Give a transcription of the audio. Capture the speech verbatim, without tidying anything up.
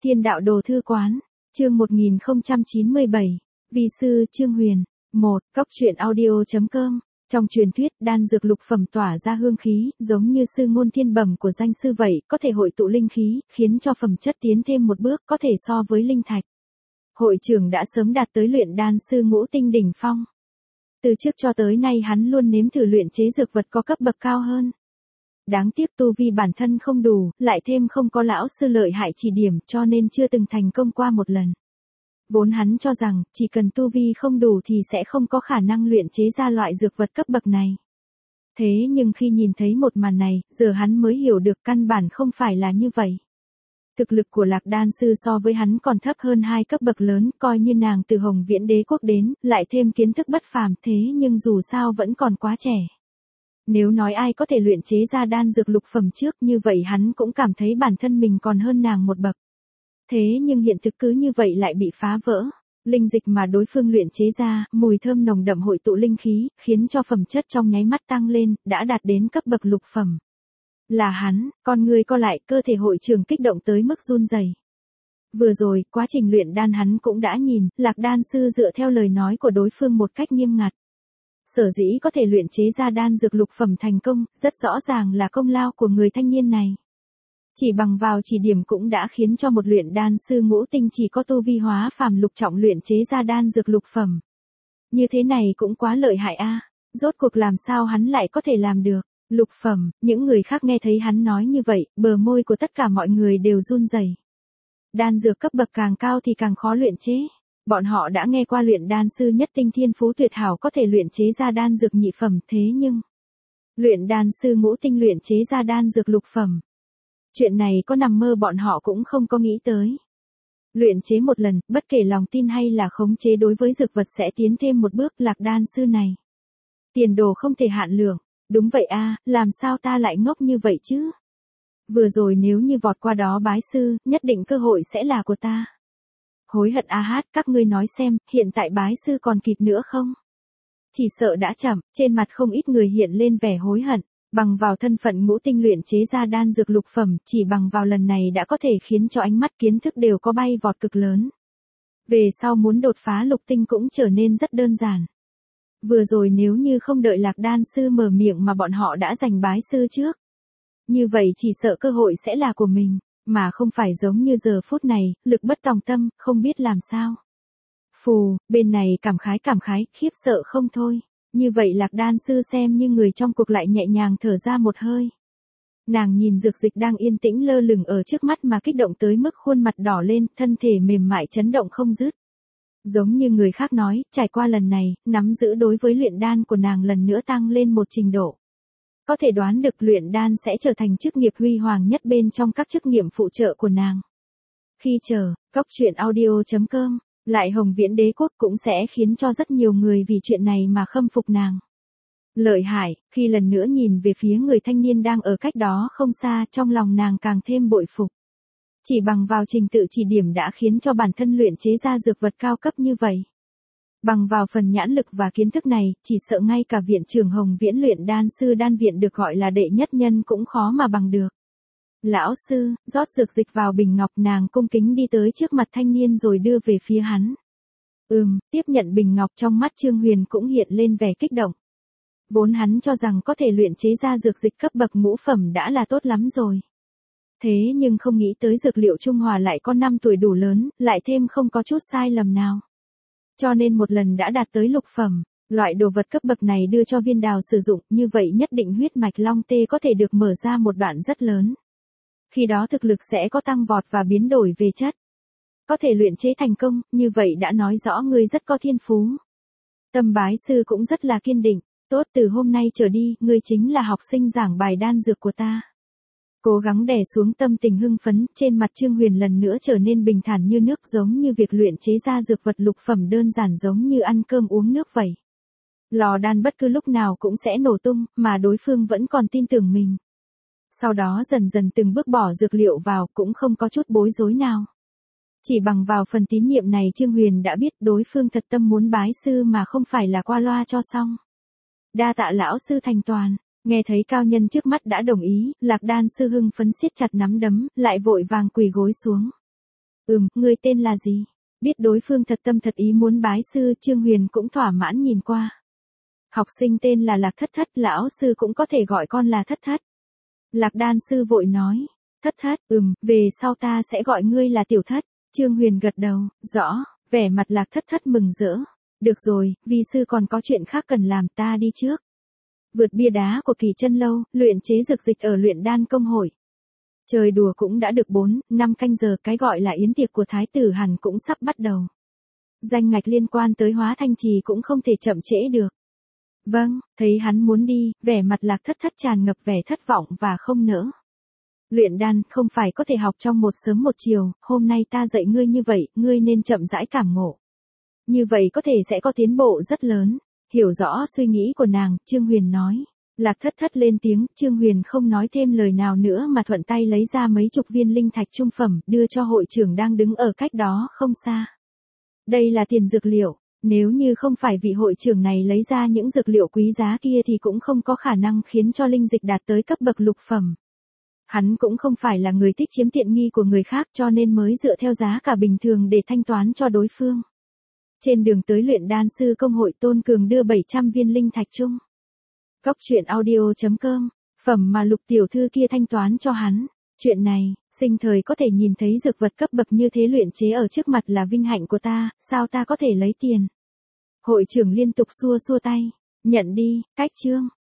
Thiên đạo đồ thư quán, chương một nghìn không trăm chín mươi bảy, vi sư Trương Huyền. một. Cốc truyện audio.com. Trong truyền thuyết, đan dược lục phẩm tỏa ra hương khí, giống như sư ngôn thiên bẩm của danh sư vậy, có thể hội tụ linh khí, khiến cho phẩm chất tiến thêm một bước, có thể so với linh thạch. Hội trưởng đã sớm đạt tới luyện đan sư ngũ tinh đỉnh phong. Từ trước cho tới nay hắn luôn nếm thử luyện chế dược vật có cấp bậc cao hơn. Đáng tiếc tu vi bản thân không đủ, lại thêm không có lão sư lợi hại chỉ điểm, cho nên chưa từng thành công qua một lần. Vốn hắn cho rằng, chỉ cần tu vi không đủ thì sẽ không có khả năng luyện chế ra loại dược vật cấp bậc này. Thế nhưng khi nhìn thấy một màn này, giờ hắn mới hiểu được căn bản không phải là như vậy. Thực lực của Lạc đan sư so với hắn còn thấp hơn hai cấp bậc lớn, coi như nàng từ Hồng Viễn Đế quốc đến, lại thêm kiến thức bất phàm, thế nhưng dù sao vẫn còn quá trẻ. Nếu nói ai có thể luyện chế ra đan dược lục phẩm trước, như vậy hắn cũng cảm thấy bản thân mình còn hơn nàng một bậc. Thế nhưng hiện thực cứ như vậy lại bị phá vỡ. Linh dịch mà đối phương luyện chế ra, mùi thơm nồng đậm hội tụ linh khí, khiến cho phẩm chất trong nháy mắt tăng lên, đã đạt đến cấp bậc lục phẩm. Là hắn, con người co lại, cơ thể hội trưởng kích động tới mức run rẩy. Vừa rồi, quá trình luyện đan hắn cũng đã nhìn, Lạc đan sư dựa theo lời nói của đối phương một cách nghiêm ngặt. Sở dĩ có thể luyện chế ra đan dược lục phẩm thành công, rất rõ ràng là công lao của người thanh niên này. Chỉ bằng vào chỉ điểm cũng đã khiến cho một luyện đan sư ngũ tinh chỉ có tu vi hóa phàm lục trọng luyện chế ra đan dược lục phẩm. Như thế này cũng quá lợi hại a, rốt cuộc làm sao hắn lại có thể làm được? Lục phẩm, những người khác nghe thấy hắn nói như vậy, bờ môi của tất cả mọi người đều run rẩy. Đan dược cấp bậc càng cao thì càng khó luyện chế. Bọn họ đã nghe qua luyện đan sư nhất tinh thiên phú tuyệt hảo có thể luyện chế ra đan dược nhị phẩm, thế nhưng luyện đan sư ngũ tinh luyện chế ra đan dược lục phẩm. Chuyện này có nằm mơ bọn họ cũng không có nghĩ tới. Luyện chế một lần, bất kể lòng tin hay là khống chế đối với dược vật sẽ tiến thêm một bước. Lạc đan sư này, tiền đồ không thể hạn lượng. Đúng vậy a, làm sao ta lại ngốc như vậy chứ? Vừa rồi nếu như vọt qua đó bái sư, nhất định cơ hội sẽ là của ta. Hối hận a hát, các ngươi nói xem, hiện tại bái sư còn kịp nữa không? Chỉ sợ đã chậm, trên mặt không ít người hiện lên vẻ hối hận. Bằng vào thân phận ngũ tinh luyện chế ra đan dược lục phẩm, chỉ bằng vào lần này đã có thể khiến cho ánh mắt kiến thức đều có bay vọt cực lớn. Về sau muốn đột phá lục tinh cũng trở nên rất đơn giản. Vừa rồi nếu như không đợi Lạc đan sư mở miệng mà bọn họ đã giành bái sư trước. Như vậy chỉ sợ cơ hội sẽ là của mình, mà không phải giống như giờ phút này, lực bất tòng tâm, không biết làm sao. Phù, bên này cảm khái cảm khái, khiếp sợ không thôi. Như vậy Lạc đan sư xem như người trong cuộc lại nhẹ nhàng thở ra một hơi. Nàng nhìn dược dịch đang yên tĩnh lơ lửng ở trước mắt mà kích động tới mức khuôn mặt đỏ lên, thân thể mềm mại chấn động không dứt. Giống như người khác nói, trải qua lần này, nắm giữ đối với luyện đan của nàng lần nữa tăng lên một trình độ. Có thể đoán được luyện đan sẽ trở thành chức nghiệp huy hoàng nhất bên trong các chức nghiệp phụ trợ của nàng. Khi chờ, cốc truyện audio.com, lại Hồng Viễn Đế quốc cũng sẽ khiến cho rất nhiều người vì chuyện này mà khâm phục nàng. Lợi hại, khi lần nữa nhìn về phía người thanh niên đang ở cách đó không xa, trong lòng nàng càng thêm bội phục. Chỉ bằng vào trình tự chỉ điểm đã khiến cho bản thân luyện chế ra dược vật cao cấp như vậy. Bằng vào phần nhãn lực và kiến thức này, chỉ sợ ngay cả viện trưởng Hồng Viễn luyện đan sư đan viện được gọi là đệ nhất nhân cũng khó mà bằng được. Lão sư, rót dược dịch vào bình ngọc, nàng cung kính đi tới trước mặt thanh niên rồi đưa về phía hắn. Ừm, tiếp nhận bình ngọc, trong mắt Trương Huyền cũng hiện lên vẻ kích động. Vốn hắn cho rằng có thể luyện chế ra dược dịch cấp bậc ngũ phẩm đã là tốt lắm rồi. Thế nhưng không nghĩ tới dược liệu trung hòa lại có năm tuổi đủ lớn, lại thêm không có chút sai lầm nào. Cho nên một lần đã đạt tới lục phẩm, loại đồ vật cấp bậc này đưa cho viên đào sử dụng, như vậy nhất định huyết mạch long tê có thể được mở ra một đoạn rất lớn. Khi đó thực lực sẽ có tăng vọt và biến đổi về chất. Có thể luyện chế thành công, như vậy đã nói rõ ngươi rất có thiên phú. Tâm bái sư cũng rất là kiên định, tốt, từ hôm nay trở đi, ngươi chính là học sinh giảng bài đan dược của ta. Cố gắng đè xuống tâm tình hưng phấn, trên mặt Trương Huyền lần nữa trở nên bình thản như nước, giống như việc luyện chế ra dược vật lục phẩm đơn giản giống như ăn cơm uống nước vậy. Lò đan bất cứ lúc nào cũng sẽ nổ tung, mà đối phương vẫn còn tin tưởng mình. Sau đó dần dần từng bước bỏ dược liệu vào, cũng không có chút bối rối nào. Chỉ bằng vào phần tín nhiệm này Trương Huyền đã biết đối phương thật tâm muốn bái sư mà không phải là qua loa cho xong. Đa tạ lão sư thành toàn. Nghe thấy cao nhân trước mắt đã đồng ý, Lạc đan sư hưng phấn siết chặt nắm đấm, lại vội vàng quỳ gối xuống. Ừm, ngươi tên là gì? Biết đối phương thật tâm thật ý muốn bái sư, Trương Huyền cũng thỏa mãn nhìn qua. Học sinh tên là Lạc Thất Thất, lão sư cũng có thể gọi con là Thất Thất. Lạc đan sư vội nói. Thất Thất, ừm, về sau ta sẽ gọi ngươi là Tiểu Thất. Trương Huyền gật đầu, rõ, vẻ mặt Lạc Thất Thất mừng rỡ. Được rồi, vi sư còn có chuyện khác cần làm, ta đi trước. Vượt bia đá của Kỳ Chân Lâu, luyện chế dược dịch ở luyện đan công hội. Trời đùa cũng đã được bốn, năm canh giờ, cái gọi là yến tiệc của Thái tử Hàn cũng sắp bắt đầu. Danh ngạch liên quan tới Hóa Thanh Trì cũng không thể chậm trễ được. Vâng, thấy hắn muốn đi, vẻ mặt Lạc Thất Thất tràn ngập vẻ thất vọng và không nỡ. Luyện đan không phải có thể học trong một sớm một chiều, hôm nay ta dạy ngươi như vậy, ngươi nên chậm rãi cảm ngộ. Như vậy có thể sẽ có tiến bộ rất lớn. Hiểu rõ suy nghĩ của nàng, Trương Huyền nói. Lạc Thất Thất lên tiếng, Trương Huyền không nói thêm lời nào nữa mà thuận tay lấy ra mấy chục viên linh thạch trung phẩm, đưa cho hội trưởng đang đứng ở cách đó không xa. Đây là tiền dược liệu, nếu như không phải vị hội trưởng này lấy ra những dược liệu quý giá kia thì cũng không có khả năng khiến cho linh dịch đạt tới cấp bậc lục phẩm. Hắn cũng không phải là người thích chiếm tiện nghi của người khác cho nên mới dựa theo giá cả bình thường để thanh toán cho đối phương. Trên đường tới luyện đan sư công hội, Tôn Cường đưa bảy trăm viên linh thạch chung. Cốc truyện audio chấm com, phẩm mà Lục tiểu thư kia thanh toán cho hắn. Chuyện này, sinh thời có thể nhìn thấy dược vật cấp bậc như thế luyện chế ở trước mặt là vinh hạnh của ta, sao ta có thể lấy tiền? Hội trưởng liên tục xua xua tay. Nhận đi, cách chương.